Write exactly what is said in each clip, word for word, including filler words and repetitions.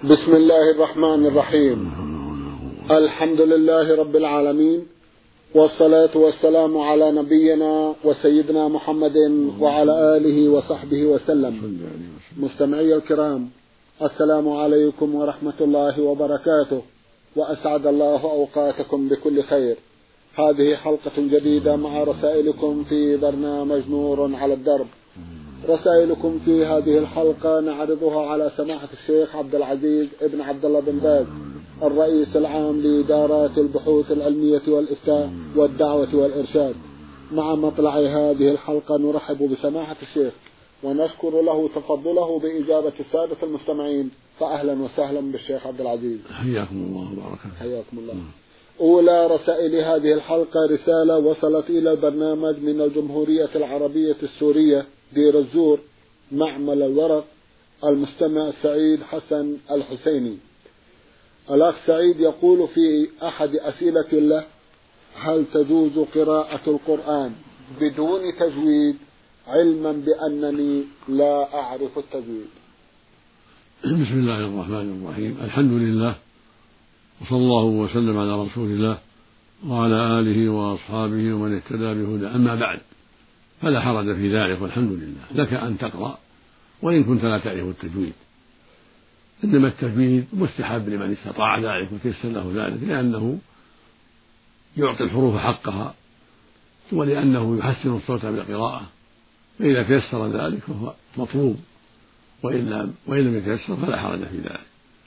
بسم الله الرحمن الرحيم. الحمد لله رب العالمين، والصلاة والسلام على نبينا وسيدنا محمد وعلى آله وصحبه وسلم. مستمعي الكرام، السلام عليكم ورحمة الله وبركاته، وأسعد الله أوقاتكم بكل خير. هذه حلقة جديدة مع رسائلكم في برنامج نور على الدرب. رسائلكم في هذه الحلقة نعرضها على سماحة الشيخ عبد العزيز ابن عبد الله بن باز، الرئيس العام لإدارات البحوث العلمية والإفتاء والدعوة والإرشاد. مع مطلع هذه الحلقة نرحب بسماحة الشيخ ونشكر له تفضله بإجابة السادة المستمعين، فأهلا وسهلا بالشيخ عبد العزيز. حياكم الله وبارك. حياكم الله. أولى رسائل هذه الحلقة رسالة وصلت إلى البرنامج من الجمهورية العربية السورية دير الزور معمل الورق، المستمع سعيد حسن الحسيني. الأخ سعيد يقول في أحد أسئلة له: هل تجوز قراءة القرآن بدون تجويد، علما بأنني لا أعرف التجويد؟ بسم الله الرحمن الرحيم. الحمد لله، وصلى الله وسلم على رسول الله وعلى آله وأصحابه ومن اهتدى بهدى. أما بعد، فلا حرج في ذلك، والحمد لله. لك أن تقرأ وإن كنت لا تعرف التجويد، إنما التجويد مستحب لمن استطاع ذلك وتيسر له ذلك، لأنه يعطي الحروف حقها ولأنه يحسن الصوت بالقراءة، فإذا تيسر ذلك فهو مطلوب، وإن لم يتيسر فلا حرج في ذلك.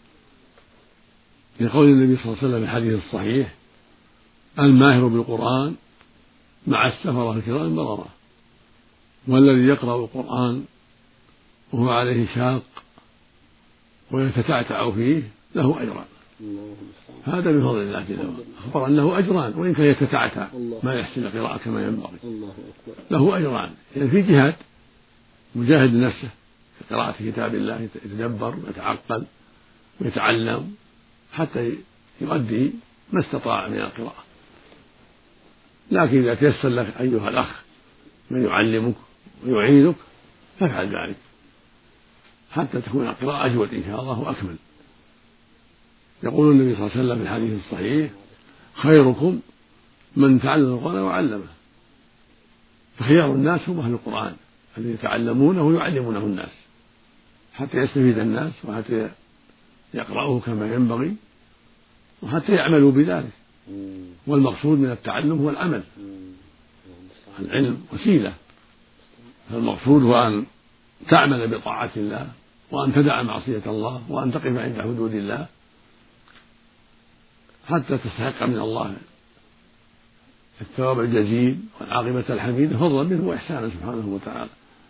لقول النبي صلى الله عليه وسلم في الحديث الصحيح: الماهر بالقرآن مع السفرة الكرام بررة، والذي يقرأ القرآن وهو عليه شاق ويتتعتع فيه له أجران. هذا بفضل الله جل وعلا، أخبر أنه أجران، وإن كان يتتعتع ما يحسن القراءة كما ينبغي له أجران. يعني في جهاد مجاهد نفسه في قراءة كتاب الله، يتدبر ويتعقل ويتعلم حتى يؤدي ما استطاع من القراءة. لكن إذا تيسر لك أيها الأخ من يعلمك ويعينك فافعل ذلك حتى تكون القراءة أجود إن شاء الله وأكمل. يقول النبي صلى الله عليه وسلم في الحديث الصحيح: خيركم من تعلم القرآن وعلمه. فخيار الناس هم أهل القرآن الذين يتعلمونه ويعلمونه الناس حتى يستفيد الناس وحتى يقرأوه كما ينبغي وحتى يعملوا بذلك. والمقصود من التعلم هو العمل. العلم وسيلة، فالمقصود هو أن تعمل بطاعة الله، وأن تدع معصية الله، وأن تقف عند حدود الله حتى تستحق من الله الثواب الجزيل والعاقبة الحميدة، فضلا منه وإحسانا سبحانه وتعالى.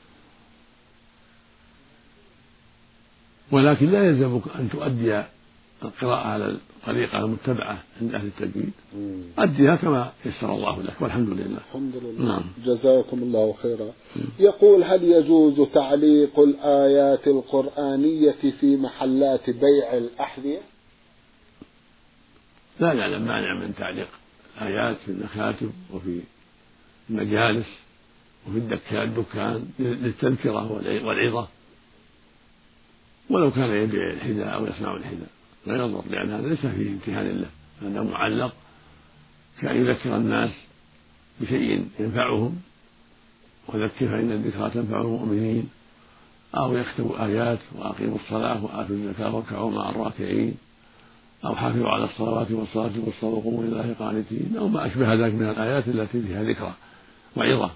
ولكن لا يلزمك أن تؤدي القراءة على الطريقة المتبعة عند أهل التجويد، أديها كما يسر الله لك، والحمد لله. الحمد لله. نعم. جزاكم الله خيرا. يقول: هل يجوز تعليق الآيات القرآنية في محلات بيع الأحذية؟ لا نعلم مانع من تعليق آيات في المكاتب وفي المجالس وفي الدكان للتذكرة والعظة، ولو كان يبيع الحذاء أو يصنع الحذاء لا يضر، لأن هذا ليس فيه امتهان له، هذا معلق كأن يذكر الناس بشيء ينفعهم، وذكر فإن الذكرى تنفع المؤمنين، أو يكتب آيات: وأقيموا الصلاة وآتوا الزكاة واركعوا مع الراكعين، أو حافظوا على الصلوات والصلاة والصلاة وقوموا لله قانتين، أو ما أشبه ذلك من الآيات التي فيها ذكرى وعظة،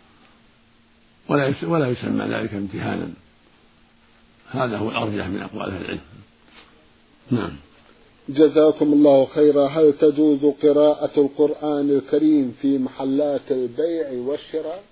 ولا يسمى ذلك امتهانا. هذا هو الأرجح من أقوال أهل العلم. نعم. جزاكم الله خيرا. هل تجوز قراءة القرآن الكريم في محلات البيع والشراء؟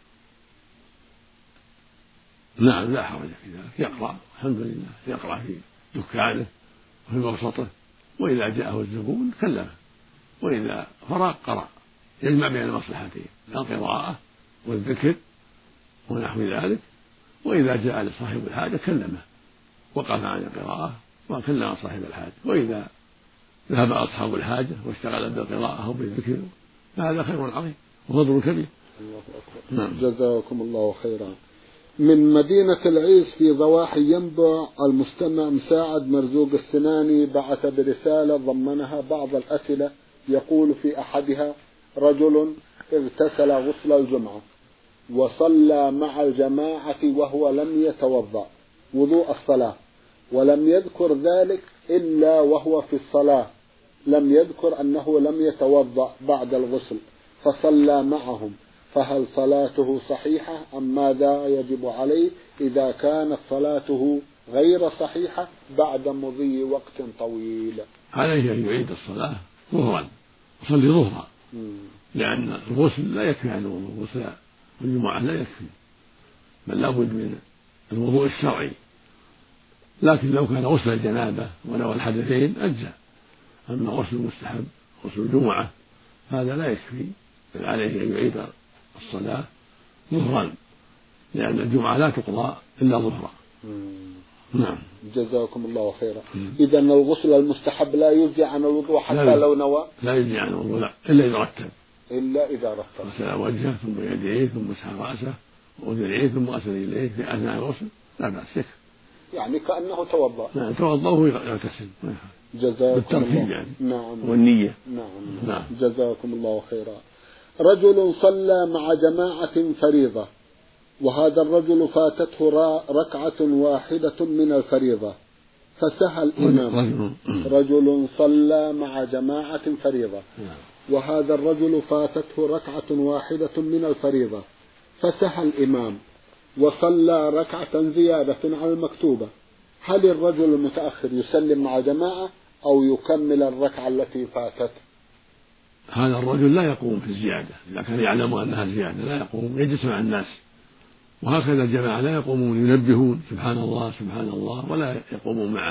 نعم، لا حرج في ذلك، يقرأ الحمد لله، يقرأ في دكانه وفي مرصته، وإذا جاءه الزبون كلمه، وإذا فرغ قرأ، يجمع بين المصلحتين، القراءة والذكر ونحو ذلك. وإذا جاء لصاحب الحاجة كلمه، وقف عن القراءة وكلم صاحب الحاجة. وإذا ذهب أصحاب الحاجة واشتغل بالقراءة أو بالذكر فهذا خير عظيم وفضل كبير. الله أكبر. نعم. جزاكم الله خيرا. من مدينة العيس في ضواحي ينبع المستمع مساعد مرزوق السناني بعث برسالة ضمنها بعض الأسئلة، يقول في أحدها: رجل اغتسل غسل الجمعة وصلى مع الجماعة وهو لم يتوضأ وضوء الصلاة، ولم يذكر ذلك إلا وهو في الصلاة، لم يذكر أنه لم يتوضأ بعد الغسل، فصلى معهم، فهل صلاته صحيحة أم ماذا يجب عليه إذا كانت صلاته غير صحيحة بعد مضي وقت طويل؟ عليه أن يعيد الصلاة ظهرا، يصلي ظهرا، لأن الغسل لا يكفي عن الوضوء، غسل الجمعة لا يكفي، بل لابد من الوضوء الشرعي. لكن لو كان غسل الجنابة ونوى الحدثين أجزأ، أما غسل المستحب غسل الجمعة هذا لا يكفي، بل عليه أن يعيد الصلاة ظهرا، لأن الجمعة لا تقضى إلا ظهرا. نعم. جزاكم الله خيرا. إذا الغسل المستحب لا يجزي عن الوضوء حتى لو نوى؟ لا يجزي عن الوضوء، لا، إلا إذا رتب، إلا إذا رتب غسل وجهه ثم يديه ثم مسح رأسه وأذنيه ثم غسل رجليه في أثناء الغسل لا بأس، يكفي، يعني كأنه توضأ. نعم توضأ وهو يغتسل جزاكم الله. يعني. نعم. والنية. نعم. نعم. جزاكم الله خيرا. رجل صلى مع جماعة فريضة، وهذا الرجل فاتته ركعة واحدة من الفريضة، فسهى الإمام. رجل صلى مع جماعة فريضة، وهذا الرجل فاتته ركعة واحدة من الفريضة، فسهى الإمام وصلى ركعة زيادة على المكتوبة، هل الرجل المتأخر يسلم مع جماعة أو يكمل الركعة التي فاتت؟ هذا الرجل لا يقوم في الزيادة، إذا كان يعلم أنها زيادة لا يقوم، يجلس مع الناس، وهكذا الجماعة لا يقومون ينبهون سبحان الله سبحان الله ولا يقومون معه،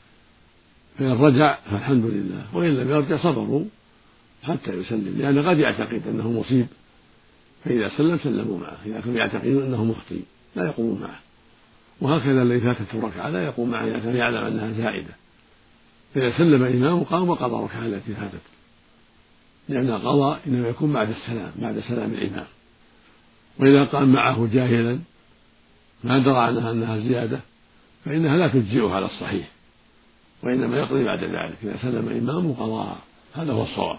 فإن رجع فالحمد لله، وإن لم يرجع صبروا حتى يسلم، لأن قد يعتقد أنه مصيب، فإذا سلم سلموا معه، إذا كانوا يعتقدون أنه مخطئ لا يقومون معه، وهكذا الذي فاتته ركعة لا يقوم معه إذا كان يعلم أنها زائدة، فإذا سلم إمامه قام وقضى الركعة التي فاتت، لأن القضاء إنما يكون بعد السلام، بعد سلام الإمام. وإذا قام معه جاهلا ما درى عنها أنها زيادة فإنها لا تجزئه على الصحيح، وإنما يقضي بعد ذلك، إذا سلم إمامه قضاء، هذا هو الصواب.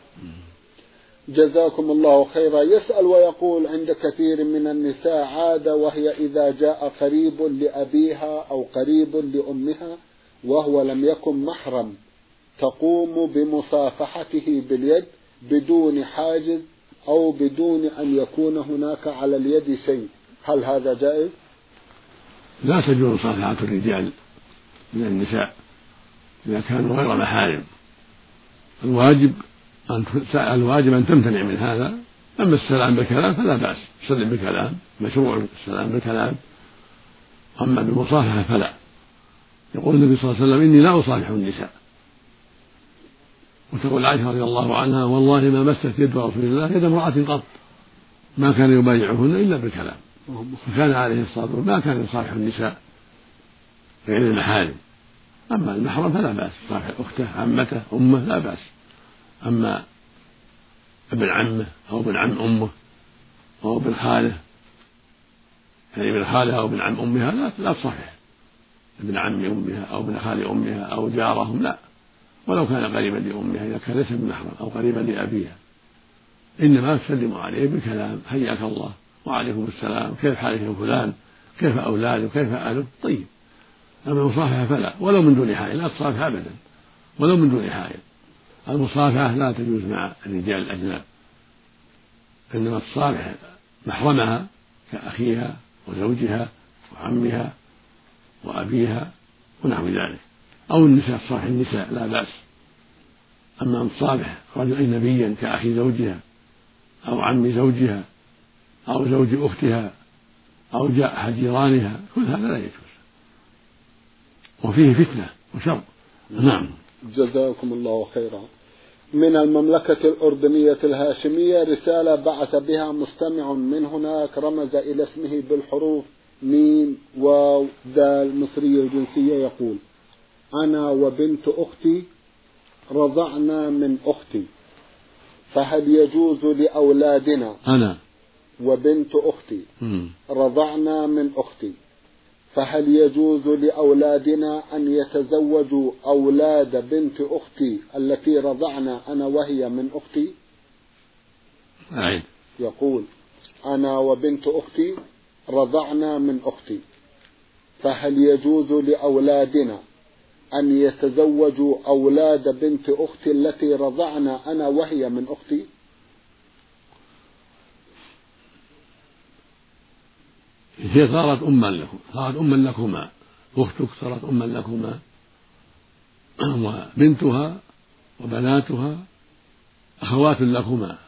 جزاكم الله خيرا. يسأل ويقول: عند كثير من النساء عادة، وهي إذا جاء قريب لأبيها أو قريب لأمها وهو لم يكن محرم تقوم بمصافحته باليد بدون حاجز أو بدون أن يكون هناك على اليد شيء، هل هذا جائز؟ لا تجوز مصافحة الرجال من النساء إذا كانوا غير محارم، الواجب أن الواجب أن تمتنع من هذا. أما السلام بالكلام فلا بأس، تسلم بالكلام، مشروع السلام بالكلام، أما بالمصافحة فلا. يقول النبي صلى الله عليه وسلم: إني لا أصافح النساء. وتقول عائشة رضي الله عنها: والله ما مست يد رسول الله يد امرأة قط، ما كان يبايعهن إلا بالكلام. فكان عليه الصلاة والسلام ما كان يصافح النساء غير المحارم، أما المحرم فلا بأس، يصافح أخته عمته أمه لا بأس. أما ابن عمه أو ابن عم أمه أو ابن خاله، يعني ابن خالها أو ابن عم أمها لا لا تصافح ابن عم أمها أو ابن خال أمها أو جارهم، لا، ولو كان قريبا لأمها إذا كان ليس بمحرم أو قريبا لأبيها، إنما تسلم عليه بالكلام: حياك الله وعليكم السلام، كيف حالك يا فلان، كيف أولادك، كيف أهلك، طيب. أما المصافحة فلا، ولو من دون حائل، لا تصافح أبدا ولو من دون حائل. المصافحة لا تجوز مع الرجال الأجناب، إنما تصافح محرمها كأخيها وزوجها وعمها وأبيها ونحو ذلك، أو النساء تصافح النساء لا بأس. أما أن تصافح رجل أجنبيا كأخي زوجها أو عم زوجها أو زوج أختها أو جاء أحد جيرانها، كل هذا لا يجوز، وفيه فتنة وشر. نعم. جزاكم الله خيرا. من المملكة الأردنية الهاشمية رسالة بعث بها مستمع من هناك، رمز إلى اسمه بالحروف ميم واو دال مصرية الجنسية، يقول: أنا وبنت أختي رضعنا من أختي، فهل يجوز لأولادنا أنا وبنت أختي رضعنا من أختي، فهل يجوز لأولادنا أن يتزوجوا أولاد بنت أختي التي رضعنا أنا وهي من أختي؟ أعيد. يقول: أنا وبنت أختي رضعنا من أختي، فهل يجوز لأولادنا أن يتزوجوا أولاد بنت أختي التي رضعنا أنا وهي من أختي؟ هي صارت أما لكم، صارت أما لكما، أختك صارت أما لكما، وبنتها وبناتها أخوات لكما،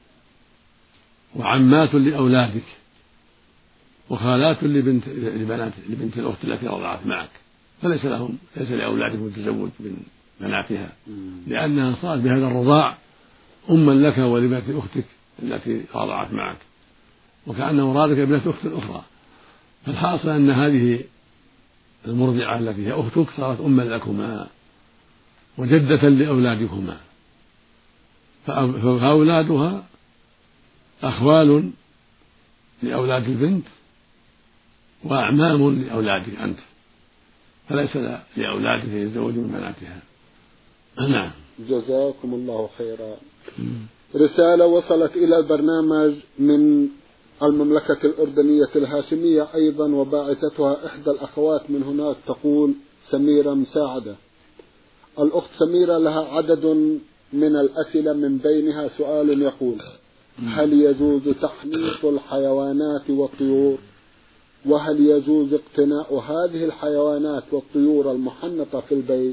وعمات لأولادك، وخالات لبنت لبنات لبنت الأخت التي رضعت معك، فليس لهم ليس لأولادكم التزوج من بناتها، لأنها صارت بهذا الرضاع أما لك ولبنت أختك التي رضعت معك، وكأن مرادك ابنة أخت أخرى. فالحاصل أن هذه المرضعة التي هي أختك صارت أما لكما وجدة لأولادكما، فأولادها أخوال لأولاد البنت وأعمام لأولادك أنت، فليس لأولادك يتزوج من بناتها. نعم. جزاكم الله خيرا. رسالة وصلت إلى البرنامج من المملكة الأردنية الهاشمية أيضا، وباعثتها إحدى الأخوات من هناك، تقول سميرة مساعدة. الأخت سميرة لها عدد من الأسئلة، من بينها سؤال يقول: هل يجوز تحنيط الحيوانات والطيور؟ وهل يجوز اقتناء هذه الحيوانات والطيور المحنطة في البيت؟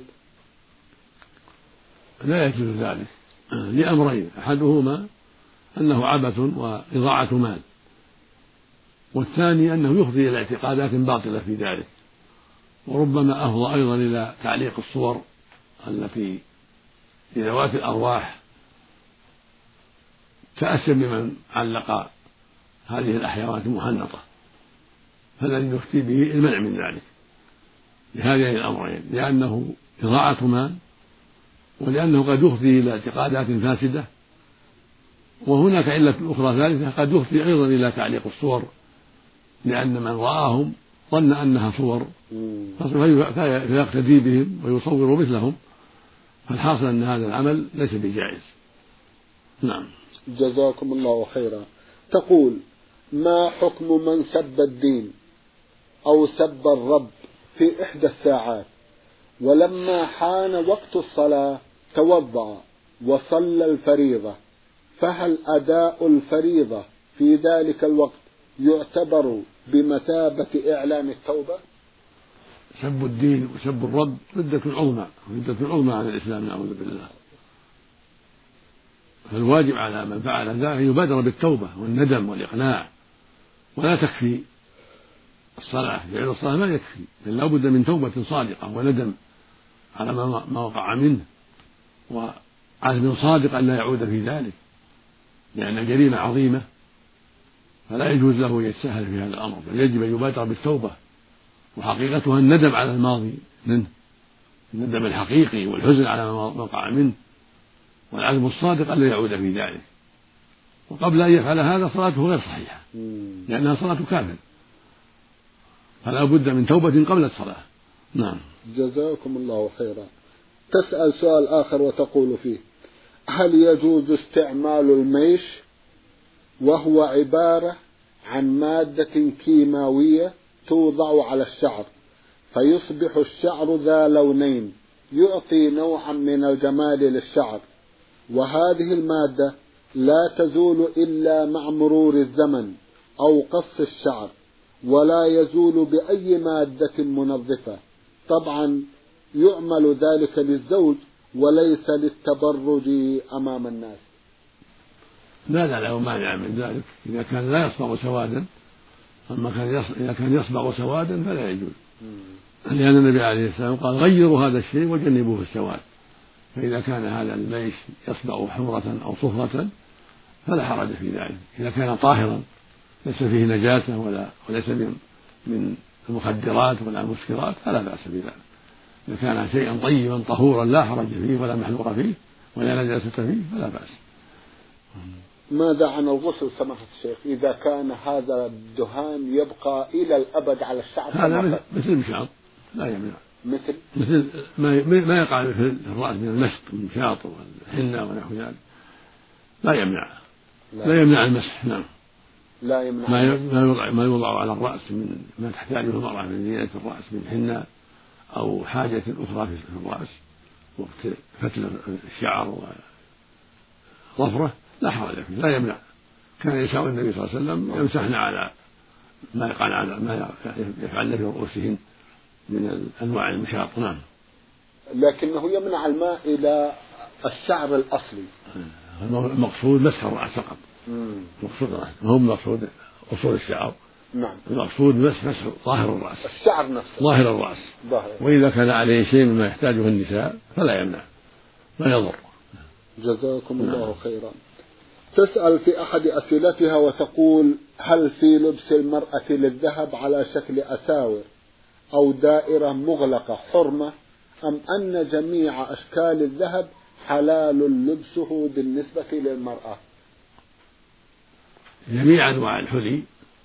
لا يجوز ذلك لأمرين: أحدهما أنه عبث وإضاعة مال، والثاني أنه يفضي إلى اعتقادات باطلة في ذلك، وربما أفضى أيضا إلى تعليق الصور التي لذوات الأرواح تأسم بمن علق هذه الحيوانات المحنطة، فالذي يفتي به المنع من ذلك لهذين الأمرين: لأنه إضاعة مال، ولأنه قد يفضي إلى اعتقادات فاسدة، وهناك علة أخرى ثالثة قد يفضي أيضا إلى تعليق الصور، لأن من رآهم ظن أنها صور فيقتدي بهم ويصور مثلهم، فالحاصل أن هذا العمل ليس بجائز. نعم. جزاكم الله خيرا. تقول: ما حكم من سب الدين أو سب الرب في إحدى الساعات، ولما حان وقت الصلاة توضأ وصلى الفريضة، فهل أداء الفريضة في ذلك الوقت يعتبر بمثابة إعلان التوبة؟ سب الدين وسب الرب ردة عظمى، ردة عظمى عن الإسلام، نعوذ بالله. فالواجب على من فعل ذلك أن يبادر بالتوبة والندم والإقلاع، ولا تكفي الصلاة، فعل الصلاة ما يكفي، بل لا بد من توبة صادقة وندم على ما وقع منه، وعزم صادق أن لا يعود في ذلك، لأن الجريمة عظيمة، فلا يجوز له أن يتساهل في هذا الأمر، بل يجب أن يبادر بالتوبة، وحقيقتها الندم على الماضي منه، الندم الحقيقي والحزن على ما وقع منه، والعزم الصادق أن لا يعود في ذلك. وقبل أن يفعل هذا صلاته غير صحيحة، لأنها صلاة كافر، فلا بد من توبة قبل الصلاة. نعم. جزاكم الله خيرا. تسأل سؤال آخر وتقول فيه: هل يجوز استعمال الميش، وهو عبارة عن مادة كيماوية توضع على الشعر فيصبح الشعر ذا لونين، يعطي نوعا من الجمال للشعر، وهذه المادة لا تزول إلا مع مرور الزمن أو قص الشعر، ولا يزول بأي مادة منظفة؟ طبعا يعمل ذلك للزوج وليس للتبرج أمام الناس. لا لا له مانع من ذلك إذا كان لا يصبغ سوادا، أما كان إذا كان يصبغ سوادا فلا يجوز، لأن النبي عليه السلام قال: غيروا هذا الشيء وجنبوه السواد. فإذا كان هذا الميش يصبغ حمرة أو صفرة فلا حرج في ذلك، إذا كان طاهرا ليس فيه نجاسة ولا وليس من المخدرات ولا المسكرات فلا بأس بذلك. إذا كان شيئا طيبا طهورا لا حرج فيه ولا محذور فيه ولا نجاسة فيه فلا بأس. ماذا عن الغسل سماحة الشيخ إذا كان هذا الدهان يبقى إلى الأبد على الشعر؟ هذا مثل المشاط لا يمنع، مثل مثل ما ما يقع في الرأس من المشط والمشاط والحنة ونحو ذلك لا يمنع لا, لا يمنع المسح. نعم لا يمنع ما يوضع ما يوضع على الرأس من ما تحتاجه المرأة من زينة الرأس من حنة أو حاجة أخرى في الرأس وقت فتل الشعر وظفره لا حرج فيه لا يمنع. كان نساء النبي صلى الله عليه وسلم يمسحن على ما يقال على ما يفعلن في رؤوسهن من أنواع المشاط. نعم لكنه يمنع الماء إلى الشعر الأصلي. المقصود مسح الرأس فقط. المقصود الرأس ما هو المقصود أصول الشعر. نعم المقصود مسح مسح ظاهر الرأس الشعر نفسه ظاهر الرأس ظاهر. وإذا كان عليه شيء مما يحتاجه النساء فلا يمنع لا يضر. جزاكم الله نعم. خيرا. تسأل في أحد أسئلتها وتقول هل في لبس المرأة للذهب على شكل أساور أو دائرة مغلقة حرمة أم أن جميع أشكال الذهب حلال لبسه بالنسبة للمرأة؟ جميع أنواع الحلي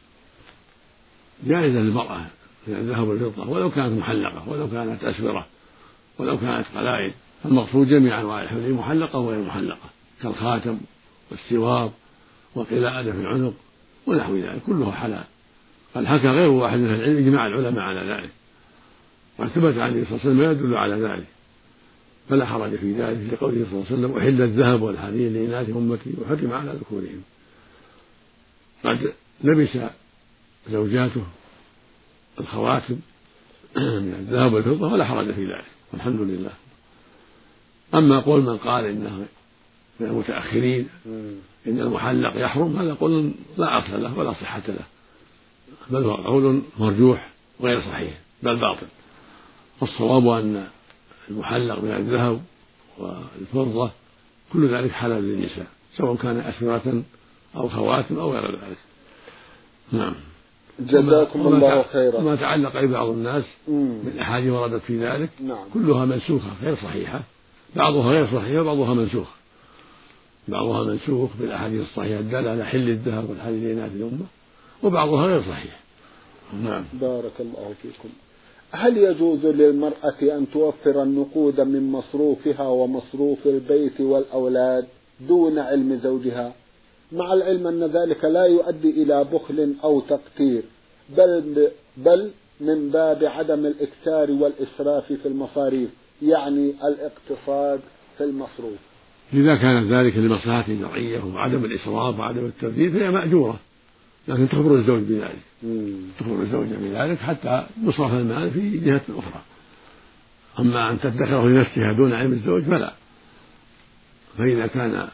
جائزة للمرأة من الذهب والفضة ولو كانت محلقة ولو كانت أسورة ولو كانت قلائد. المقصود جميع أنواع الحلي محلقة وغير محلقة كالخاتم والسوار والقلادة في العنق ونحو ذلك كلها حلال. قد حكى غير واحد من العلم إجماع العلماء على ذلك وثبت عن النبي صلى الله عليه وسلم ما يدل على ذلك فلا حرج في ذلك لقوله صلى الله عليه وسلم أحل الذهب والحرير لإناث أمتي وحرم على ذكورهم. قد لبس زوجاته الخواتم من الذهب والفضة ولا حرج في ذلك والحمد لله. أما قول من قال إنه من المتأخرين إن المحلق يحرم هذا قول لا أصل له ولا صحة له بل هو قول مرجوح غير صحيح بل باطل. والصواب أن المحلق من الذهب والفضة كل ذلك حلال للنساء سواء كان أسورة أو خواتم أو غير ذلك. نعم جزاكم الله خيرا. وما تعلق ببعض الناس من أحاديث وردت في ذلك نعم. كلها منسوخة غير صحيحة بعضها غير صحيحة وبعضها منسوخ بعضها منسوخ بالأحاديث الصحيحة الدالة على حل الذهب والحرير لإناث الأمة وبعضها غير صحيح. نعم بارك الله فيكم. هل يجوز للمرأة أن توفر النقود من مصروفها ومصروف البيت والأولاد دون علم زوجها مع العلم أن ذلك لا يؤدي إلى بخل أو تقتير بل, بل من باب عدم الإكثار والإسراف في المصاريف يعني الاقتصاد في المصروف؟ إذا كان ذلك لمصلحة شرعية وعدم الإسراف وعدم التبذير فهي مأجورة لكن تخبر الزوج بذلك تخبر الزوجة بذلك حتى يصرف المال في جهة أخرى. أما أن تدخره لنفسها دون علم الزوج فلا. فإذا كان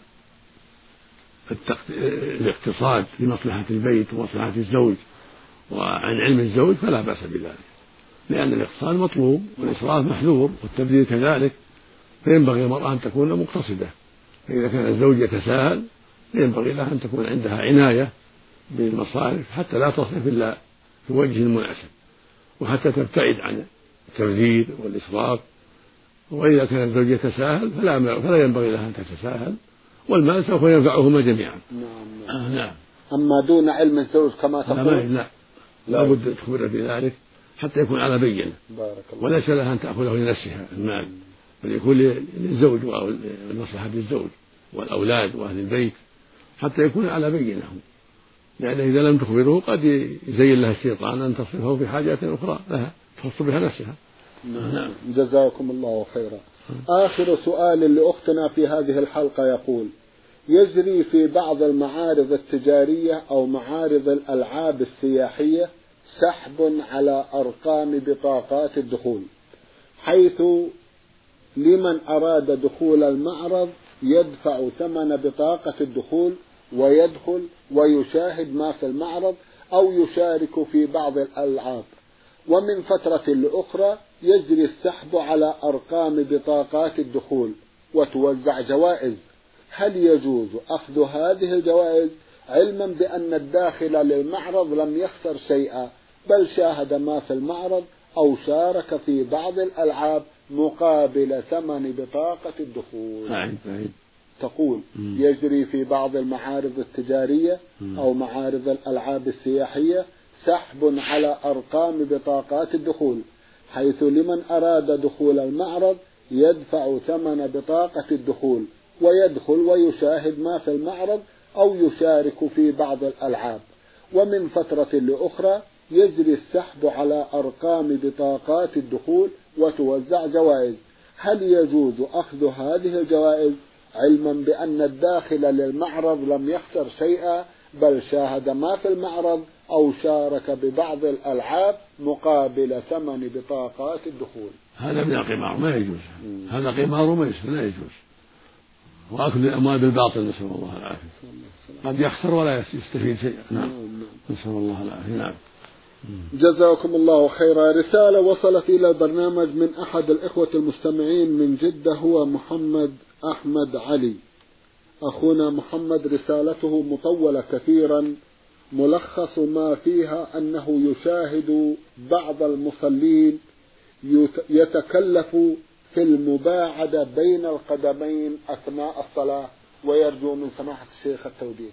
الاقتصاد لمصلحة البيت ومصلحة الزوج وعن علم الزوج فلا بأس بذلك لأن الاقتصاد مطلوب والإسراف محذور والتبذير كذلك فينبغي المرأة أن تكون مقتصدة. فإذا كان الزوج يتساهل فينبغي لها أن تكون عندها عناية بالمصارف حتى لا تصرف إلا في وجه مناسب وحتى تبتعد عن التبذير والإسراف. وإذا كان الزوج يتساهل فلا, فلا ينبغي لها أن تتساهل والمال سوف ينفعهما جميعا. نعم. آه نعم. أما دون علم الزوج كما تقول لا لا, لا بد تخبر بذلك حتى يكون على بينة وليس لها أن تأخذه لنفسها المال بل يكون للزوج ولمصلحة الزوج والأولاد وأهل البيت حتى يكون على بينة لأن إذا لم تخبره قد يزين لها الشيطان أن تصرفه في حاجات أخرى لها تخص بها نفسها. نعم. جزاكم الله خيرا. آخر سؤال لأختنا في هذه الحلقة يقول يجري في بعض المعارض التجارية أو معارض الألعاب السياحية سحب على أرقام بطاقات الدخول حيث لمن أراد دخول المعرض يدفع ثمن بطاقة الدخول ويدخل ويشاهد ما في المعرض أو يشارك في بعض الألعاب ومن فترة لأخرى يجري السحب على أرقام بطاقات الدخول وتوزع جوائز. هل يجوز أخذ هذه الجوائز علما بأن الداخل للمعرض لم يخسر شيئا بل شاهد ما في المعرض أو شارك في بعض الألعاب مقابل ثمن بطاقة الدخول؟ فاهم فاهم. تقول يجري في بعض المعارض التجارية أو معارض الألعاب السياحية سحب على أرقام بطاقات الدخول، حيث لمن أراد دخول المعرض يدفع ثمن بطاقة الدخول ويدخل ويشاهد ما في المعرض أو يشارك في بعض الألعاب. ومن فترة لأخرى يجري السحب على أرقام بطاقات الدخول وتوزع جوائز. هل يجوز أخذ هذه الجوائز علما بأن الداخل للمعرض لم يخسر شيئا بل شاهد ما في المعرض أو شارك ببعض الألعاب مقابل ثمن بطاقات الدخول؟ هذا من القمار ما يجوز، هذا قمار وميسر لا يجوز، وأكل الأموال بالباطل نسأل الله العافية، قد يخسر ولا يستفيد شيئا. نعم نسأل الله العافية. نعم. جزاكم الله خيرا. رسالة وصلت إلى البرنامج من أحد الإخوة المستمعين من جدة، هو محمد أحمد علي. أخونا محمد رسالته مطولة كثيرا، ملخص ما فيها أنه يشاهد بعض المصلين يتكلف في المباعدة بين القدمين أثناء الصلاة، ويرجو من سماحة الشيخ التوضيح.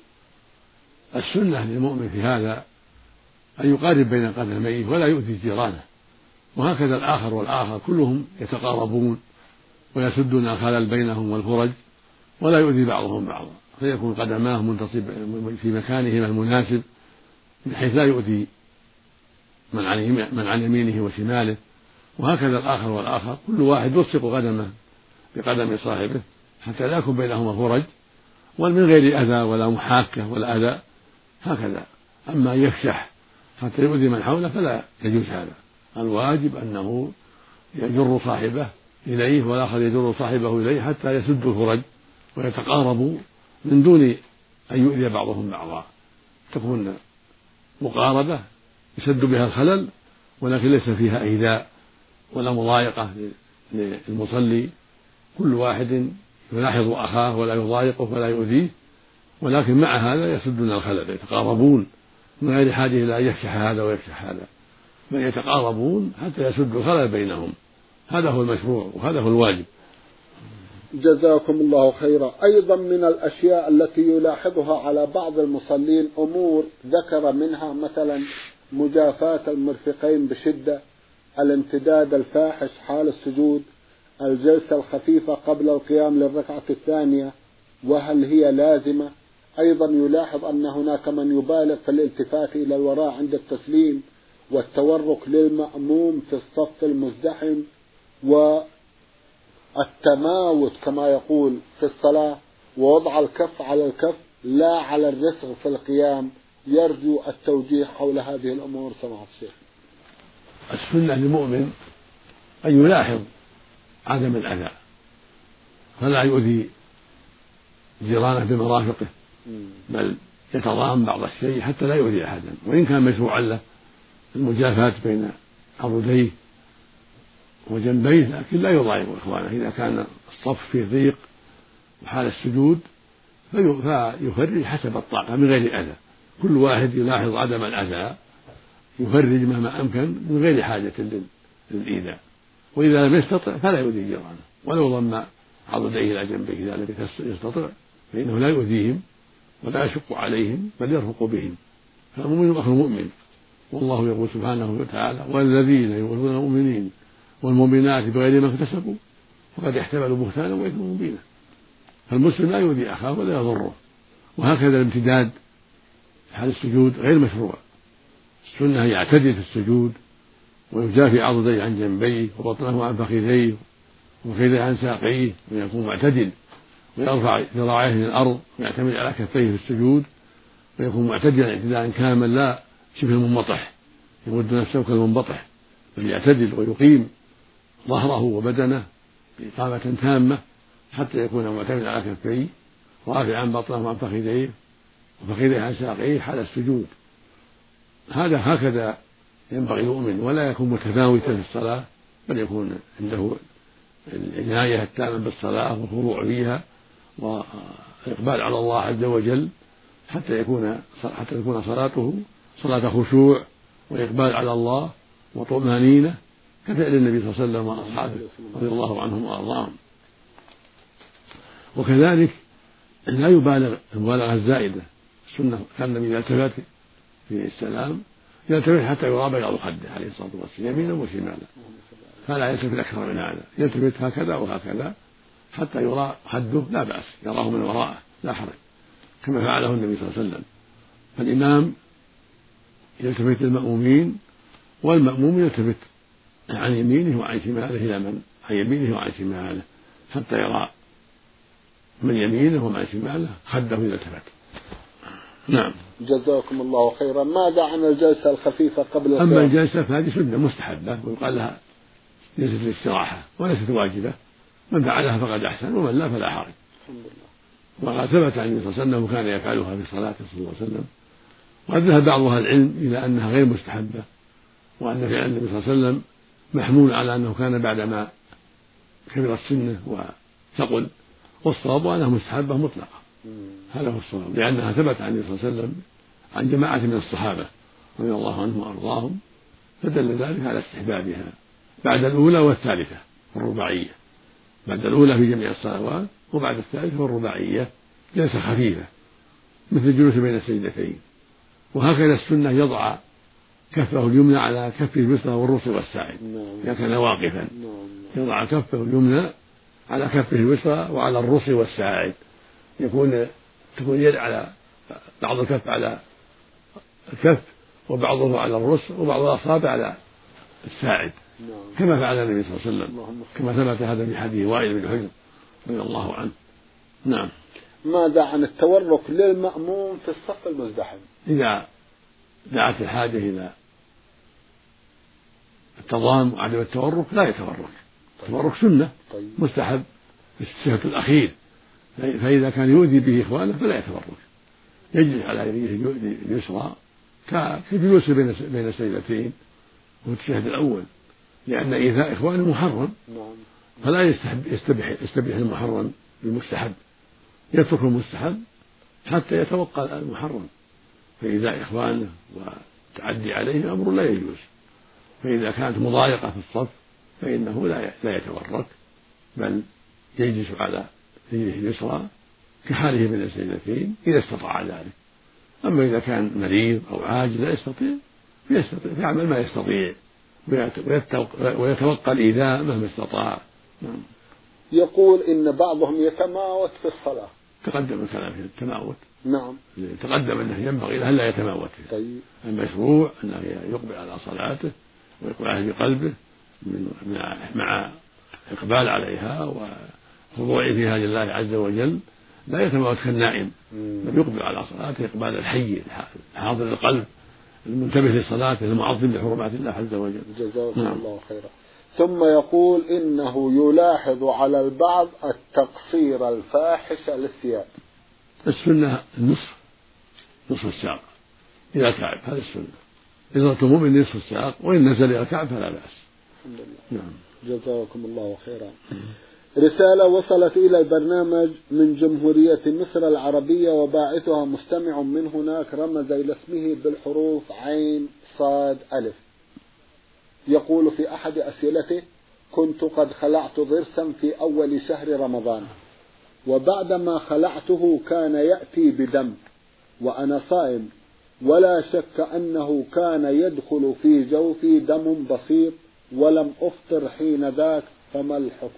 السنة للمؤمن في هذا أن يقارب بين قدميه ولا يؤذي جيرانه، وهكذا الآخر والآخر كلهم يتقاربون ويسدون الخلل بينهم والفرج ولا يؤذي بعضهم بعضا، فيكون قدماه منتصب في مكانهما المناسب بحيث لا يؤذي من عن يمينه وشماله، وهكذا الآخر والآخر كل واحد يلصق قدمه بقدم صاحبه حتى لا يكون بينهما فرج ومن غير أذى ولا محاكة ولا أذى هكذا. أما يفشح حتى يؤذي من حوله فلا يجوز هذا، الواجب أنه يجر صاحبه إليه والآخر يجر صاحبه إليه حتى يسدوا الفرج ويتقاربوا من دون أن يؤذي بعضهم بعضا، تكون مقاربة يسد بها الخلل ولكن ليس فيها إيذاء ولا مضايقة للمصلي، كل واحد يلاحظ أخاه ولا يضايقه ولا يؤذيه، ولكن مع هذا يسدون الخلل يتقاربون من غير حاجة إلى أن يفشح هذا ويفشح هذا، بل يتقاربون حتى يسدوا الخلل بينهم، هذا هو المشروع وهذا هو الواجب. جزاكم الله خيرا. أيضا من الأشياء التي يلاحظها على بعض المصلين أمور ذكر منها مثلا مجافاة المرفقين بشدة، الامتداد الفاحش حال السجود، الجلسة الخفيفة قبل القيام للركعة الثانية وهل هي لازمة. أيضا يلاحظ أن هناك من يبالغ في الالتفات إلى الوراء عند التسليم والتورك للمأموم في الصف المزدحم والتماوت كما يقول في الصلاة ووضع الكف على الكف لا على الرسغ في القيام. يرجو التوجيه حول هذه الأمور سماحة الشيخ. السنة للمؤمن أن يلاحظ عدم الأذى فلا يؤذي جيرانه بمرافقه بل يتضامن بعض الشيء حتى لا يؤذي أحدا، وإن كان مشروعا له المجافاة بين عضديه وجنبيه لكن لا يضايق إخوانه. إذا كان الصف فيه ضيق وحال السجود فيفرج حسب الطاقة من غير أذى، كل واحد يلاحظ عدم الأذى يفرج مهما أمكن من غير حاجة للإيذاء، وإذا لم يستطع فلا يؤذي جيرانه ولو ضم عضديه إلى جنبه إذا لم يستطع فإنه لا يؤذيهم ولا يشق عليهم بل يرفق بهم، فالمؤمن أخو المؤمن، والله يقول سبحانه وتعالى والذين يؤذون المؤمنين والمؤمنات بغير ما اكتسبوا فقد احتملوا بهتانا وإثما مبينا، فالمسلم لا يؤذي أخاه ولا يضره. وهكذا الامتداد في حال السجود غير مشروع، السنة يعتدل في السجود ويجافي عضديه عن جنبيه وبطنه عن فخذيه وكيده عن ساقيه ويكون معتدل ويرفع ذراعيه من الأرض ويعتمد على كفيه في السجود ويكون معتدلا اعتدالا كاملا لا شبه المنبطح يمد نفسه كالمنبطح، بل يعتدل ويقيم ظهره وبدنه بإقامة تامة حتى يكون معتمدا على كفيه رافعا بطنه عن فخذيه وفخذيه عن ساقيه حال السجود. هذا هكذا ينبغي المؤمن، ولا يكون متفاوتا في الصلاة بل يكون عنده العناية التامة بالصلاة والخضوع فيها والإقبال على الله عز وجل حتى يكون حتى تكون صلاته صلاة خشوع وإقبال على الله وطمأنينة كفعل النبي صلى الله عليه وسلم وأصحابه رضي الله عنهم وأرضاهم. وكذلك لا يبالغ المبالغة الزائدة. السنة كان النبي يلتفت في السلام يلتفت حتى يرى بياض خده عليه الصلاة والسلام يمينا وشمالا، فلا يلتفت أكثر من هذا، يلتفت هكذا وهكذا حتى يرى خده لا بأس، يراه من وراءه لا حرج، كما فعله النبي صلى الله عليه وسلم. فالإمام يلتفت للمأمومين والمأموم يلتفت عن يمينه وعن شماله إلى من عن يمينه وعن شماله حتى يرى من يمينه ومن شماله خده إذا التفت. نعم. جزاكم الله خيرا. ماذا عن الجلسة الخفيفة قبل القيام؟ أما الجلسة فهذه سنة مستحبة ويقال لها جلسة الاستراحة وليست واجبة، من فعلها فقد أحسن ومن لا فلا حرج. الحمد لله. وقد ثبت عن النبي صلى الله عليه وسلم وكان يفعلها في صلاته صلى الله عليه وسلم، وقد ذهب بعض أهل العلم إلى أنها غير مستحبة وأن فعل النبي صلى الله عليه وسلم محمول على أنه كان بعدما كبر السنة وثقل، والصواب أنها مستحبة مطلقة. هذا هو الصواب، لأنها ثبت عن النبي صلى الله عليه وسلم عن جماعة من الصحابة رضي الله عنهم وأرضاهم، فدل ذلك على استحبابها بعد الأولى والثالثة الرباعية، بعد الأولى في جميع الصلوات وبعد الثالثة والرباعية جلسة خفيفة مثل الجلوس بين السجدتين. وهكذا السنة يضع كفه اليمنى على كفه اليسرى والرسل والساعد إذا كان واقفا، يضع كفه اليمنى على كفه اليسرى وعلى الرسل والساعد، يكون تكون يد على بعض الكف على الكف وبعضه على الرسل وبعض الأصابع على الساعد كما فعل النبي صلى الله عليه وسلم، كما ثبت هذا في حديث وائل بن حجر رضي الله عنه. نعم. ماذا عن التورك للمأموم في الصف المزدحم؟ إذا دعت الحاجة إلى التضام وعدم التورك لا يتورك. التورك سنة مستحب في الشهر الأخير، فإذا كان يؤذي به إخوانه فلا يتورك، يجلس على يديه اليسرى كجلوسه بين السجدتين وفي الشهر الأول، لأن إيذاء إخوانه محرم، فلا يستبح يستبح المحرم بالمستحب، يترك المستحب حتى يتوقع المحرم، فإيذاء إخوانه وتعدي عليه أمر لا يجوز. فإذا كانت مضايقة في الصف فإنه لا لا يتورك، بل يجلس على رجله اليسرى كحاله بين السجدتين إذا استطاع ذلك. أما إذا كان مريض أو عاجز لا يستطيع فيستطيع يعمل ما يستطيع ويتوقع الإيذاء مهما استطاع. نعم. يقول إن بعضهم يتماوت في الصلاة. تقدم الكلام في التماوت. نعم. تقدم أنه ينبغي له ألا يتماوت فيه. طيب. المشروع أنه يقبل على صلاته ويقبل عليها بقلبه مع إقبال عليها وخضوعه فيها لله عز وجل، لا يتماوت كالنائم، بل يقبل على صلاته إقبال الحي الحاضر القلب المنتبه لصلاته المعظم لحرمات الله عز وجل. جزاكم نعم. الله خيرا. ثم يقول إنه يلاحظ على البعض التقصير الفاحش للثياب. السنة النصف، نصف الساق إلى الكعب، هذا السنة. إذا رتموا من نصف الساق وإن نزل إلى الكعب فلا بأس. الحمد لله. نعم. جزاكم الله خيرا. رسالة وصلت إلى البرنامج من جمهورية مصر العربية وباعثها مستمع من هناك رمز إلى اسمه بالحروف عين صاد ألف. يقول في أحد أسئلته: كنت قد خلعت ضرسا في أول شهر رمضان، وبعدما خلعته كان يأتي بدم وأنا صائم، ولا شك أنه كان يدخل في جوفي دم بسيط ولم أفطر حين ذاك، فما الحكم؟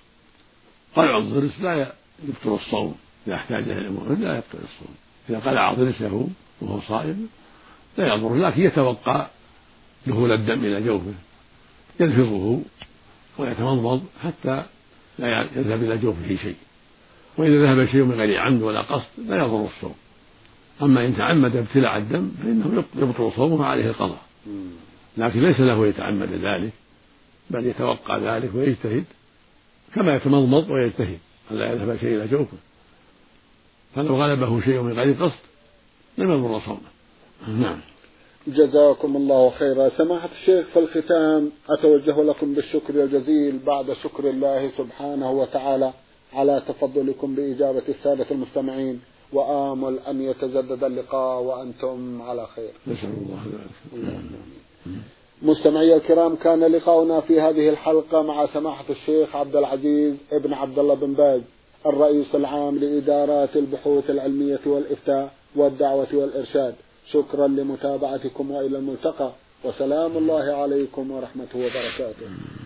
قلع الضرس لا يبطل الصوم، إذا احتاج إلى المؤمن لا يبطل الصوم. إذا قلع ضرسه وهو صائم لا يضر، لكن يتوقع دخول الدم إلى جوفه، يلفظه ويتمضمض حتى لا يذهب إلى جوفه شيء، وإذا ذهب شيء من غير عمد ولا قصد لا يضر الصوم. أما إن تعمد ابتلاع الدم فإنه يبطل صومه عليه القضاء، لكن ليس له يتعمد ذلك، بل يتوقع ذلك ويجتهد كما يتمضمض ويجتهد ألا يذهب شيء إلى جوفه، فلو غلبه شيء من غير قصد لم يضر صومه. نعم. جزاكم الله خيرا. سماحة الشيخ، في الختام أتوجه لكم بالشكر الجزيل بعد شكر الله سبحانه وتعالى على تفضلكم بإجابة السادة المستمعين، وآمل أن يتجدد اللقاء وأنتم على خير. نسأل الله ذلك. مستمعي الكرام، كان لقاؤنا في هذه الحلقة مع سماحة الشيخ عبد العزيز ابن عبد الله بن باز الرئيس العام لإدارات البحوث العلمية والإفتاء والدعوة والإرشاد. شكرا لمتابعتكم وإلى الملتقى، وسلام الله عليكم ورحمته وبركاته.